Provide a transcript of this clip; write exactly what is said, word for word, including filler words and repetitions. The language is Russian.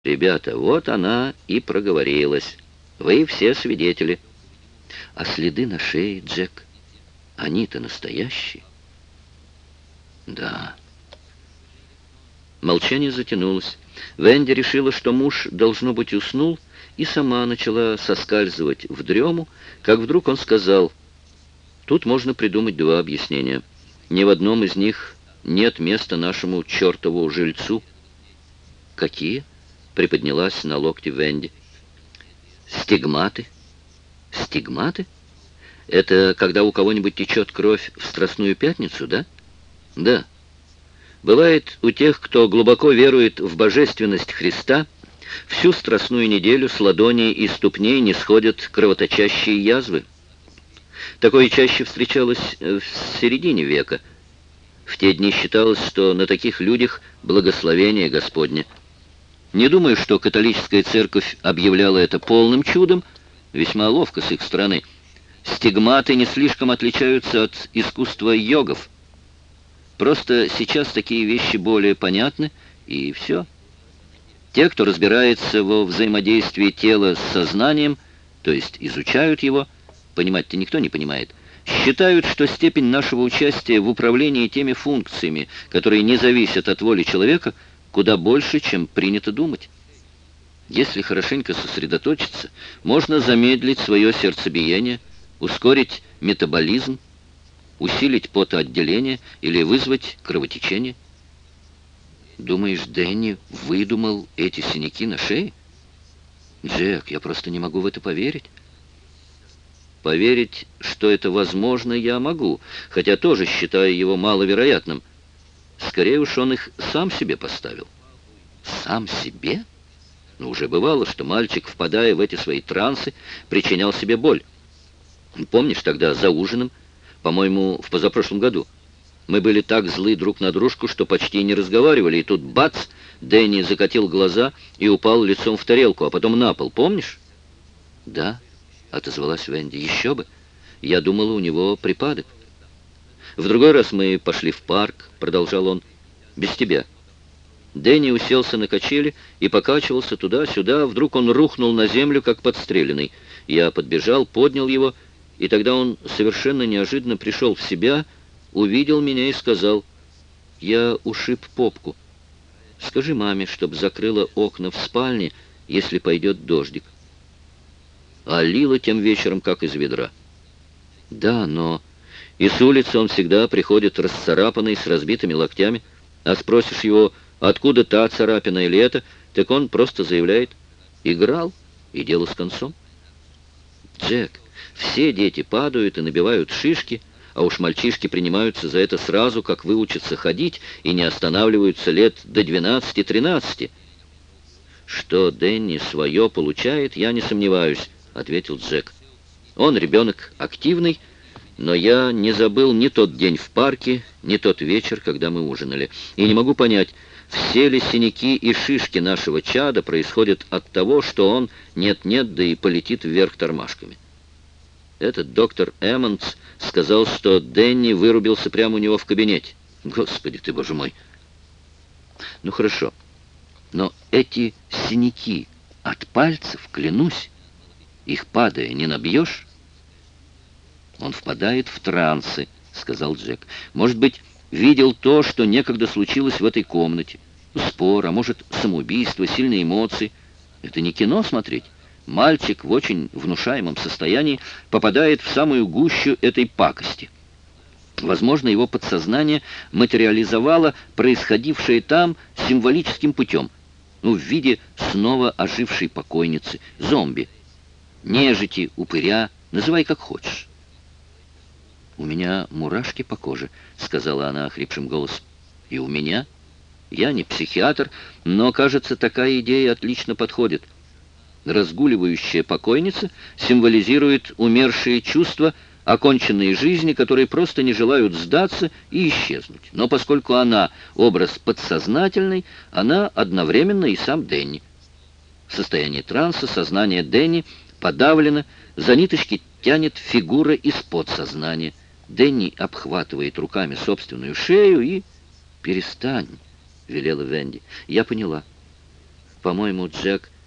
Ребята, вот она и проговорилась. Вы все свидетели. А следы на шее, Джек, они-то настоящие? Да. Молчание затянулось. Венди решила, что муж, должно быть, уснул, и сама начала соскальзывать в дрему, как вдруг он сказал: тут можно придумать два объяснения. Ни в одном из них нет места нашему чертову жильцу. Какие? Приподнялась на локте Венди. Стигматы. Стигматы? Это когда у кого-нибудь течет кровь в Страстную Пятницу, да? Да. Бывает у тех, кто глубоко верует в божественность Христа, всю Страстную неделю с ладоней и ступней не сходят кровоточащие язвы. Такое чаще встречалось в середине века. В те дни считалось, что на таких людях благословение Господне. Не думаю, что католическая церковь объявляла это полным чудом, весьма ловко с их стороны. Стигматы не слишком отличаются от искусства йогов. Просто сейчас такие вещи более понятны, и все. Те, кто разбирается во взаимодействии тела с сознанием, то есть изучают его, понимать-то никто не понимает, считают, что степень нашего участия в управлении теми функциями, которые не зависят от воли человека, куда больше, чем принято думать. Если хорошенько сосредоточиться, можно замедлить свое сердцебиение, ускорить метаболизм, усилить потоотделение или вызвать кровотечение. Думаешь, Дэнни выдумал эти синяки на шее? Джек, я просто не могу в это поверить. Поверить, что это возможно, я могу, хотя тоже считаю его маловероятным. Скорее уж он их сам себе поставил. Сам себе? Но уже бывало, что мальчик, впадая в эти свои трансы, причинял себе боль. Помнишь, тогда за ужином, по-моему, в позапрошлом году, мы были так злы друг на дружку, что почти не разговаривали, и тут бац, Дэнни закатил глаза и упал лицом в тарелку, а потом на пол, помнишь? Да, отозвалась Венди, еще бы. Я думала, у него припадок. В другой раз мы пошли в парк, продолжал он, без тебя. Дэнни уселся на качели и покачивался туда-сюда. Вдруг он рухнул на землю, как подстреленный. Я подбежал, поднял его, и тогда он совершенно неожиданно пришел в себя, увидел меня и сказал: я ушиб попку. Скажи маме, чтоб закрыла окна в спальне, если пойдет дождик. А лило тем вечером, как из ведра. Да, но... И с улицы он всегда приходит расцарапанный, с разбитыми локтями. А спросишь его, откуда та царапина или это, так он просто заявляет: играл, и дело с концом. Джек, все дети падают и набивают шишки, а уж мальчишки принимаются за это сразу, как выучатся ходить, и не останавливаются лет до двенадцати-тринадцати. Что Дэнни свое получает, я не сомневаюсь, ответил Джек. Он ребенок активный, но я не забыл ни тот день в парке, ни тот вечер, когда мы ужинали. И не могу понять, все ли синяки и шишки нашего чада происходят от того, что он нет-нет, да и полетит вверх тормашками. Этот доктор Эммондс сказал, что Дэнни вырубился прямо у него в кабинете. Господи ты, боже мой! Ну хорошо, но эти синяки от пальцев, клянусь, их падая не набьешь? Он впадает в трансы, сказал Джек. Может быть, видел то, что некогда случилось в этой комнате. Спор, а может, самоубийство, сильные эмоции. Это не кино смотреть. Мальчик в очень внушаемом состоянии попадает в самую гущу этой пакости. Возможно, его подсознание материализовало происходившее там символическим путем. Ну, в виде снова ожившей покойницы, зомби, нежити, упыря, называй как хочешь. «У меня мурашки по коже», — сказала она охрипшим голосом. «И у меня? Я не психиатр, но, кажется, такая идея отлично подходит. Разгуливающая покойница символизирует умершие чувства, оконченные жизни, которые просто не желают сдаться и исчезнуть. Но поскольку она образ подсознательный, она одновременно и сам Дэнни. В состоянии транса сознание Дэнни подавлено, за ниточки тянет фигура из подсознания. Дэнни обхватывает руками собственную шею и... «Перестань», — велела Венди. «Я поняла. По-моему, Джек